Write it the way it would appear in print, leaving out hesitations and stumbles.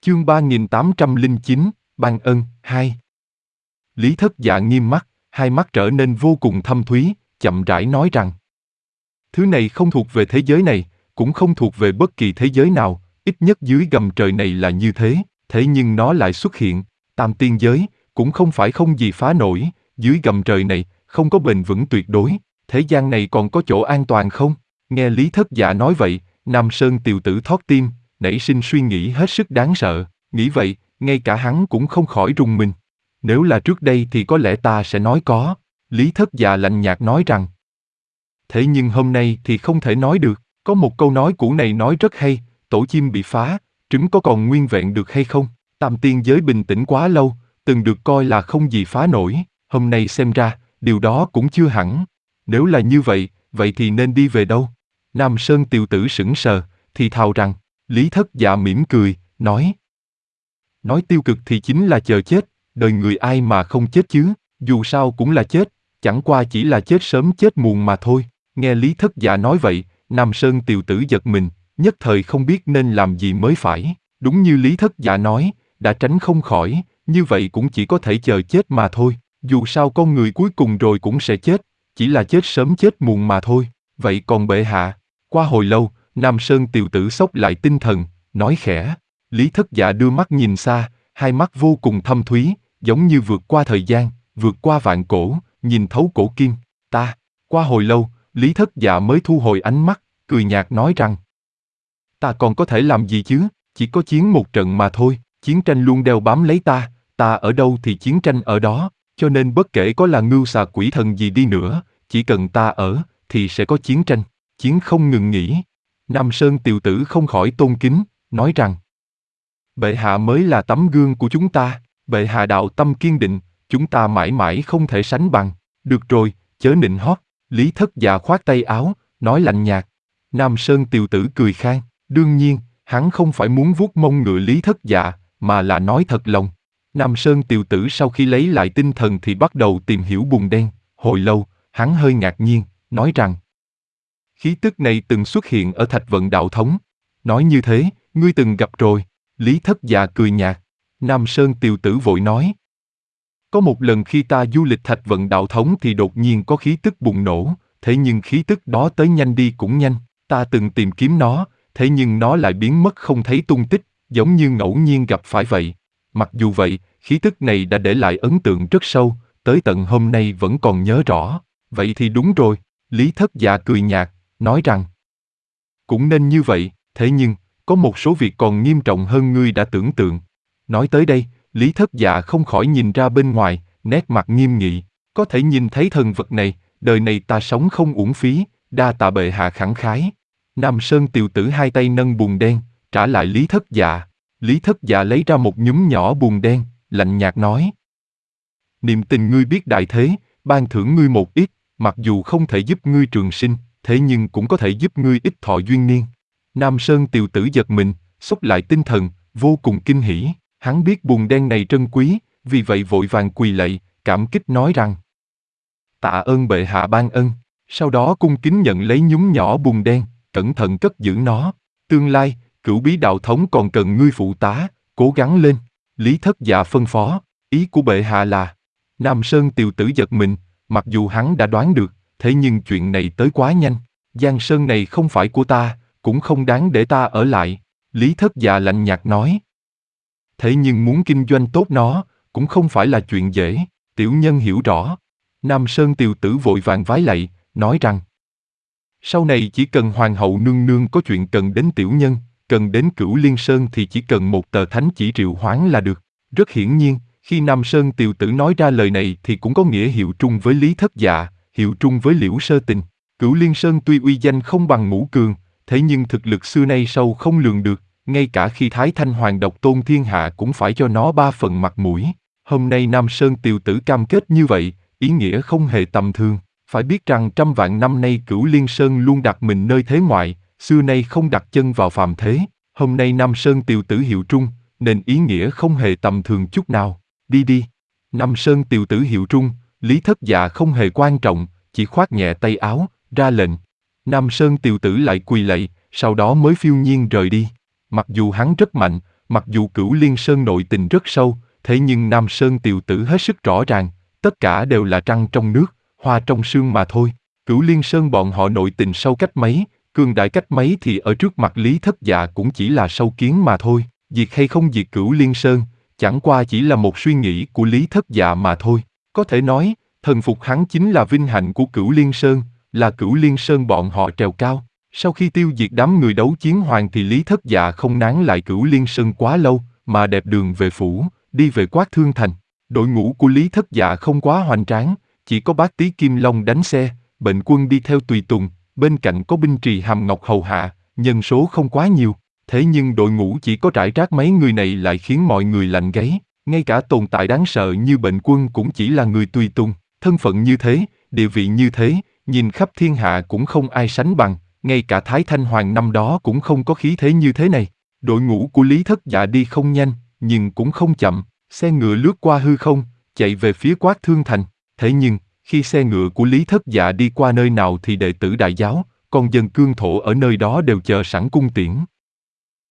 Chương 3809, Ban ân, 2. Lý Thất Dạ nghiêm mắt, hai mắt trở nên vô cùng thâm thúy, chậm rãi nói rằng: thứ này không thuộc về thế giới này, cũng không thuộc về bất kỳ thế giới nào, ít nhất dưới gầm trời này là như thế, thế nhưng nó lại xuất hiện, tam tiên giới, cũng không phải không gì phá nổi, dưới gầm trời này, không có bền vững tuyệt đối, thế gian này còn có chỗ an toàn không? Nghe Lý Thất Dạ nói vậy, Nam Sơn Tiều Tử thót tim, nảy sinh suy nghĩ hết sức đáng sợ, nghĩ vậy, ngay cả hắn cũng không khỏi rùng mình. Nếu là trước đây thì có lẽ ta sẽ nói có. Lý Thất Dạ lạnh nhạt nói rằng. Thế nhưng hôm nay thì không thể nói được, có một câu nói cũ này nói rất hay, tổ chim bị phá, trứng có còn nguyên vẹn được hay không? Tam tiên giới bình tĩnh quá lâu, từng được coi là không gì phá nổi, hôm nay xem ra, điều đó cũng chưa hẳn. Nếu là như vậy, vậy thì nên đi về đâu? Nam Sơn Tiều Tử sững sờ, thì thào rằng. Lý Thất Dạ mỉm cười, nói tiêu cực thì chính là chờ chết, đời người ai mà không chết chứ, dù sao cũng là chết, chẳng qua chỉ là chết sớm chết muộn mà thôi. Nghe Lý Thất Dạ nói vậy, Nam Sơn Tiều Tử giật mình, nhất thời không biết nên làm gì mới phải. Đúng như Lý Thất Dạ nói, đã tránh không khỏi, như vậy cũng chỉ có thể chờ chết mà thôi. Dù sao con người cuối cùng rồi cũng sẽ chết, chỉ là chết sớm chết muộn mà thôi. Vậy còn bệ hạ? Qua hồi lâu, Nam Sơn Tiều Tử xốc lại tinh thần, nói khẽ. Lý Thất Dạ đưa mắt nhìn xa, hai mắt vô cùng thâm thúy, giống như vượt qua thời gian, vượt qua vạn cổ, nhìn thấu cổ kim. Ta. Qua hồi lâu, Lý Thất Dạ mới thu hồi ánh mắt, cười nhạt nói rằng. Ta còn có thể làm gì chứ, chỉ có chiến một trận mà thôi, chiến tranh luôn đeo bám lấy ta ở đâu thì chiến tranh ở đó, cho nên bất kể có là ngưu xà quỷ thần gì đi nữa, chỉ cần ta ở, thì sẽ có chiến tranh, chiến không ngừng nghỉ. Nam Sơn Tiều Tử không khỏi tôn kính, nói rằng. Bệ hạ mới là tấm gương của chúng ta, bệ hạ đạo tâm kiên định, chúng ta mãi mãi không thể sánh bằng. Được rồi, chớ nịnh hót. Lý Thất Dạ khoát tay áo, nói lạnh nhạt. Nam Sơn Tiều Tử cười khan, đương nhiên, hắn không phải muốn vuốt mông ngựa Lý Thất Dạ, mà là nói thật lòng. Nam Sơn Tiều Tử sau khi lấy lại tinh thần thì bắt đầu tìm hiểu bùn đen, hồi lâu, hắn hơi ngạc nhiên, nói rằng. Khí tức này từng xuất hiện ở Thạch Vận Đạo Thống. Nói như thế, ngươi từng gặp rồi. Lý Thất Dạ cười nhạt. Nam Sơn Tiều Tử vội nói. Có một lần khi ta du lịch Thạch Vận Đạo Thống thì đột nhiên có khí tức bùng nổ, thế nhưng khí tức đó tới nhanh đi cũng nhanh. Ta từng tìm kiếm nó, thế nhưng nó lại biến mất không thấy tung tích, giống như ngẫu nhiên gặp phải vậy. Mặc dù vậy, khí tức này đã để lại ấn tượng rất sâu, tới tận hôm nay vẫn còn nhớ rõ. Vậy thì đúng rồi. Lý Thất Dạ cười nhạt, nói rằng. Cũng nên như vậy, thế nhưng, có một số việc còn nghiêm trọng hơn ngươi đã tưởng tượng. Nói tới đây, Lý Thất Dạ không khỏi nhìn ra bên ngoài, nét mặt nghiêm nghị. Có thể nhìn thấy thần vật này, đời này ta sống không uổng phí, đa tạ bệ hạ khẳng khái. Nam Sơn Tiều Tử hai tay nâng bùn đen, trả lại Lý Thất Dạ. Lý Thất Dạ lấy ra một nhúm nhỏ bùn đen, lạnh nhạt nói. Niềm tình ngươi biết đại thế, ban thưởng ngươi một ít, mặc dù không thể giúp ngươi trường sinh, thế nhưng cũng có thể giúp ngươi ít thọ duyên niên. Nam Sơn Tiều Tử giật mình, xốc lại tinh thần, vô cùng kinh hỉ. Hắn biết bùn đen này trân quý, vì vậy vội vàng quỳ lạy, cảm kích nói rằng. Tạ ơn bệ hạ ban ân, sau đó cung kính nhận lấy nhúm nhỏ bùn đen, cẩn thận cất giữ nó. Tương lai, Cửu Bí Đạo Thống còn cần ngươi phụ tá, cố gắng lên. Lý Thất Dạ phân phó, ý của bệ hạ là. Nam Sơn Tiều Tử giật mình, mặc dù hắn đã đoán được, thế nhưng chuyện này tới quá nhanh. Giang sơn này không phải của ta, cũng không đáng để ta ở lại. Lý Thất Dạ lạnh nhạt nói. Thế nhưng muốn kinh doanh tốt nó, cũng không phải là chuyện dễ, tiểu nhân hiểu rõ. Nam Sơn Tiều Tử vội vàng vái lạy, nói rằng. Sau này chỉ cần hoàng hậu nương nương có chuyện cần đến tiểu nhân, cần đến Cửu Liên Sơn thì chỉ cần một tờ thánh chỉ triệu hoán là được. Rất hiển nhiên, khi Nam Sơn Tiều Tử nói ra lời này thì cũng có nghĩa hiệu trung với Lý Thất Dạ, hiệu trung với Liễu Sơ Tình. Cửu Liên Sơn tuy uy danh không bằng Ngũ Cường, thế nhưng thực lực xưa nay sâu không lường được, ngay cả khi Thái Thanh Hoàng độc tôn thiên hạ cũng phải cho nó 3 phần mặt mũi. Hôm nay Nam Sơn Tiều Tử cam kết như vậy, ý nghĩa không hề tầm thường. Phải biết rằng trăm vạn năm nay Cửu Liên Sơn luôn đặt mình nơi thế ngoại, xưa nay không đặt chân vào phàm thế. Hôm nay Nam Sơn Tiều Tử hiệu trung, nên ý nghĩa không hề tầm thường chút nào. Đi đi. Nam Sơn Tiều Tử hiệu trung, Lý Thất Dạ không hề quan trọng, chỉ khoát nhẹ tay áo, ra lệnh. Nam Sơn Tiều Tử lại quỳ lạy, sau đó mới phiêu nhiên rời đi. Mặc dù hắn rất mạnh, Mặc dù Cửu Liên Sơn nội tình rất sâu, thế nhưng Nam Sơn Tiều Tử hết sức rõ ràng, tất cả đều là trăng trong nước, hoa trong sương mà thôi. Cửu Liên Sơn bọn họ nội tình sâu cách mấy, cường đại cách mấy thì ở trước mặt Lý Thất Dạ cũng chỉ là sâu kiến mà thôi. Diệt hay không diệt Cửu Liên Sơn, chẳng qua chỉ là một suy nghĩ của Lý Thất Dạ mà thôi. Có thể nói, thần phục hắn chính là vinh hạnh của Cửu Liên Sơn, là Cửu Liên Sơn bọn họ trèo cao. Sau khi tiêu diệt đám người đấu chiến hoàng thì Lý Thất Dạ không nán lại Cửu Liên Sơn quá lâu, mà đẹp đường về phủ, đi về Quát Thương Thành. Đội ngũ của Lý Thất Dạ không quá hoành tráng, chỉ có bác Tý Kim Long đánh xe, bệnh quân đi theo tùy tùng, bên cạnh có binh trì Hàm Ngọc hầu hạ, nhân số không quá nhiều. Thế nhưng đội ngũ chỉ có rải rác mấy người này lại khiến mọi người lạnh gáy, ngay cả tồn tại đáng sợ như bệnh quân cũng chỉ là người tùy tùng, thân phận như thế, địa vị như thế, nhìn khắp thiên hạ cũng không ai sánh bằng, ngay cả Thái Thanh Hoàng năm đó cũng không có khí thế như thế này. Đội ngũ của Lý Thất Dạ đi không nhanh, nhưng cũng không chậm, xe ngựa lướt qua hư không, chạy về phía Quát Thương Thành. Thế nhưng, khi xe ngựa của Lý Thất Dạ đi qua nơi nào thì đệ tử Đại Giáo, còn dân cương thổ ở nơi đó đều chờ sẵn cung tiễn.